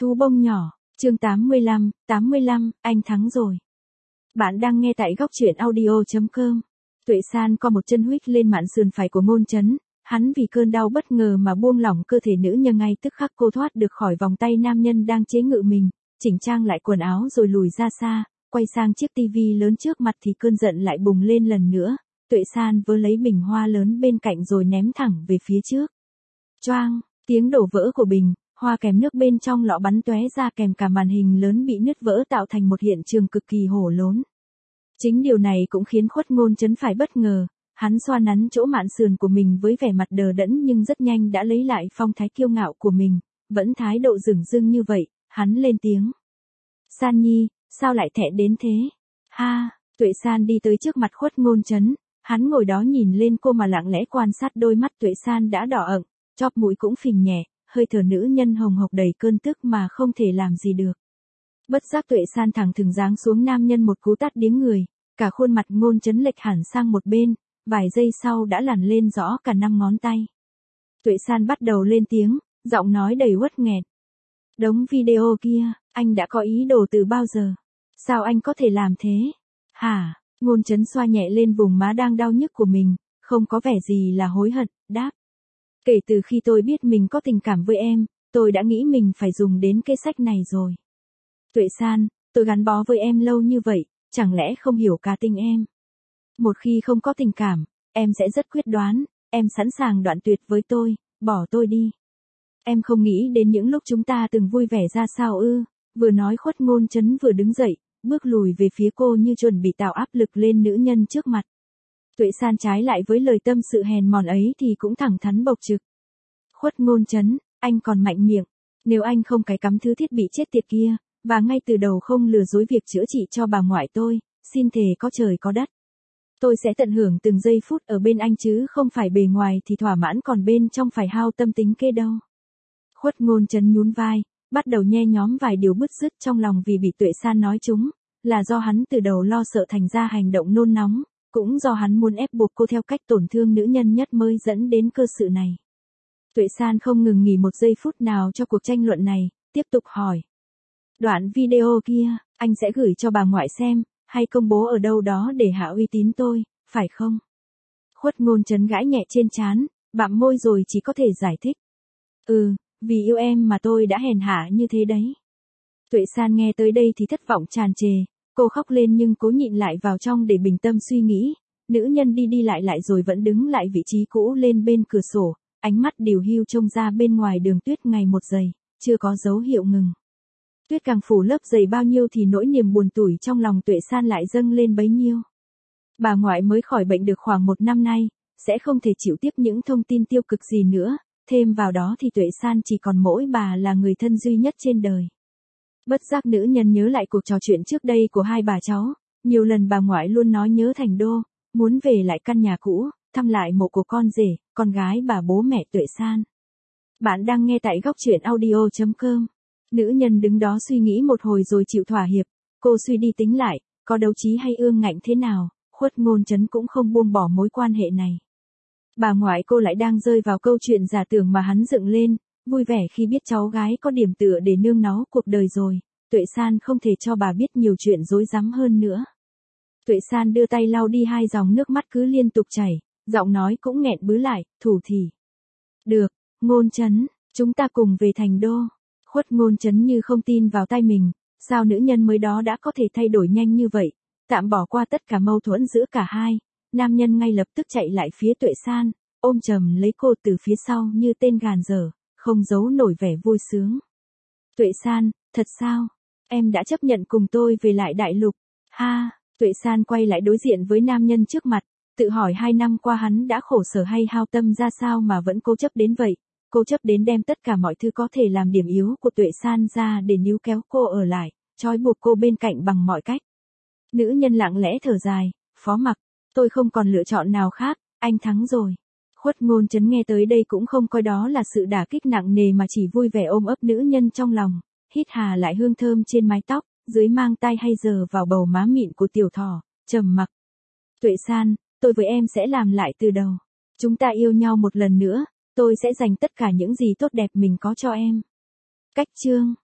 Thú bông nhỏ, chương 85, anh thắng rồi. Bạn đang nghe tại góc truyện audio.com. Tuệ San co một chân huých lên mạn sườn phải của Ngôn Chấn, hắn vì cơn đau bất ngờ mà buông lỏng cơ thể nữ nhân, ngay tức khắc cô thoát được khỏi vòng tay nam nhân đang chế ngự mình, chỉnh trang lại quần áo rồi lùi ra xa, quay sang chiếc tivi lớn trước mặt thì cơn giận lại bùng lên lần nữa. Tuệ San vớ lấy bình hoa lớn bên cạnh rồi ném thẳng về phía trước. Choang, tiếng đổ vỡ của bình hoa kèm nước bên trong lọ bắn tóe ra, kèm cả màn hình lớn bị nứt vỡ tạo thành một hiện trường cực kỳ hổ lốn. Chính điều này cũng khiến Khuất Ngôn Chấn phải bất ngờ, hắn xoa nắn chỗ mạn sườn của mình với vẻ mặt đờ đẫn nhưng rất nhanh đã lấy lại phong thái kiêu ngạo của mình, vẫn thái độ dửng dưng như vậy, hắn lên tiếng. San Nhi, sao lại thẹn đến thế? Ha, Tuệ San đi tới trước mặt Khuất Ngôn Chấn, hắn ngồi đó nhìn lên cô mà lặng lẽ quan sát. Đôi mắt Tuệ San đã đỏ ửng, chóp mũi cũng phình nhẹ, hơi thở nữ nhân hồng hộc đầy cơn tức mà không thể làm gì được. Bất giác Tuệ San thẳng thừng giáng xuống nam nhân một cú tát điếng người, cả khuôn mặt Ngôn Chấn lệch hẳn sang một bên, vài giây sau đã lằn lên rõ cả 5 ngón tay. Tuệ San bắt đầu lên tiếng, giọng nói đầy uất nghẹn. Đống video kia, anh đã có ý đồ từ bao giờ? Sao anh có thể làm thế? Hả? Ngôn Chấn xoa nhẹ lên vùng má đang đau nhức của mình, không có vẻ gì là hối hận, đáp. Kể từ khi tôi biết mình có tình cảm với em, tôi đã nghĩ mình phải dùng đến kế sách này rồi. Tuệ San, tôi gắn bó với em lâu như vậy, chẳng lẽ không hiểu cá tính em? Một khi không có tình cảm, em sẽ rất quyết đoán, em sẵn sàng đoạn tuyệt với tôi, bỏ tôi đi. Em không nghĩ đến những lúc chúng ta từng vui vẻ ra sao ư? Vừa nói Khuất Ngôn Chấn vừa đứng dậy, bước lùi về phía cô như chuẩn bị tạo áp lực lên nữ nhân trước mặt. Tuệ San trái lại với lời tâm sự hèn mọn ấy thì cũng thẳng thắn bộc trực. Khuất Ngôn Chấn, anh còn mạnh miệng. Nếu anh không cái cắm thứ thiết bị chết tiệt kia, và ngay từ đầu không lừa dối việc chữa trị cho bà ngoại tôi, xin thề có trời có đất. Tôi sẽ tận hưởng từng giây phút ở bên anh chứ không phải bề ngoài thì thỏa mãn còn bên trong phải hao tâm tính kê đâu. Khuất Ngôn Chấn nhún vai, bắt đầu nhe nhóm vài điều bứt rứt trong lòng vì bị Tuệ San nói trúng, là do hắn từ đầu lo sợ thành ra hành động nôn nóng, cũng do hắn muốn ép buộc cô theo cách tổn thương nữ nhân nhất mới dẫn đến cơ sự này. Tuệ San không ngừng nghỉ một giây phút nào cho cuộc tranh luận này, tiếp tục hỏi. Đoạn video kia, anh sẽ gửi cho bà ngoại xem, hay công bố ở đâu đó để hạ uy tín tôi, phải không? Khuất Ngôn Chấn gãi nhẹ trên trán, bặm môi rồi chỉ có thể giải thích. Vì yêu em mà tôi đã hèn hạ như thế đấy. Tuệ San nghe tới đây thì thất vọng tràn trề, cô khóc lên nhưng cố nhịn lại vào trong để bình tâm suy nghĩ. Nữ nhân đi đi lại rồi vẫn đứng lại vị trí cũ lên bên cửa sổ, ánh mắt điều hiu trông ra bên ngoài đường tuyết ngày một dày, chưa có dấu hiệu ngừng. Tuyết càng phủ lớp dày bao nhiêu thì nỗi niềm buồn tủi trong lòng Tuệ San lại dâng lên bấy nhiêu. Bà ngoại mới khỏi bệnh được khoảng 1 năm nay, sẽ không thể chịu tiếp những thông tin tiêu cực gì nữa, thêm vào đó thì Tuệ San chỉ còn mỗi bà là người thân duy nhất trên đời. Bất giác nữ nhân nhớ lại cuộc trò chuyện trước đây của hai bà cháu, nhiều lần bà ngoại luôn nói nhớ Thành Đô, muốn về lại căn nhà cũ, thăm lại mộ của con rể, con gái bà bố mẹ Tuệ San. Bạn đang nghe tại góc truyện audio.com. Nữ nhân đứng đó suy nghĩ một hồi rồi chịu thỏa hiệp, cô suy đi tính lại, có đấu trí hay ương ngạnh thế nào, Khuất Ngôn Chấn cũng không buông bỏ mối quan hệ này. Bà ngoại cô lại đang rơi vào câu chuyện giả tưởng mà hắn dựng lên, vui vẻ khi biết cháu gái có điểm tựa để nương náu cuộc đời rồi. Tuệ San không thể cho bà biết nhiều chuyện rối rắm hơn nữa. Tuệ San đưa tay lau đi 2 dòng nước mắt cứ liên tục chảy, giọng nói cũng nghẹn bứ lại, thủ thỉ. Được, Ngôn Chấn, chúng ta cùng về Thành Đô. Khuất Ngôn Chấn như không tin vào tai mình, sao nữ nhân mới đó đã có thể thay đổi nhanh như vậy, tạm bỏ qua tất cả mâu thuẫn giữa cả hai. Nam nhân ngay lập tức chạy lại phía Tuệ San, ôm chầm lấy cô từ phía sau như tên gàn dở, không giấu nổi vẻ vui sướng. Tuệ San, thật sao? Em đã chấp nhận cùng tôi về lại đại lục. Ha, Tuệ San quay lại đối diện với nam nhân trước mặt, tự hỏi 2 năm qua hắn đã khổ sở hay hao tâm ra sao mà vẫn cố chấp đến vậy. Cô chấp đến đem tất cả mọi thứ có thể làm điểm yếu của Tuệ San ra để níu kéo cô ở lại, trói buộc cô bên cạnh bằng mọi cách. Nữ nhân lặng lẽ thở dài, phó mặc, tôi không còn lựa chọn nào khác, anh thắng rồi. Khuất Ngôn Chấn nghe tới đây cũng không coi đó là sự đả kích nặng nề mà chỉ vui vẻ ôm ấp nữ nhân trong lòng, hít hà lại hương thơm trên mái tóc, dưới mang tay hay giờ vào bầu má mịn của tiểu thỏ, trầm mặc. Tuệ San, tôi với em sẽ làm lại từ đầu. Chúng ta yêu nhau một lần nữa, tôi sẽ dành tất cả những gì tốt đẹp mình có cho em. Cách chương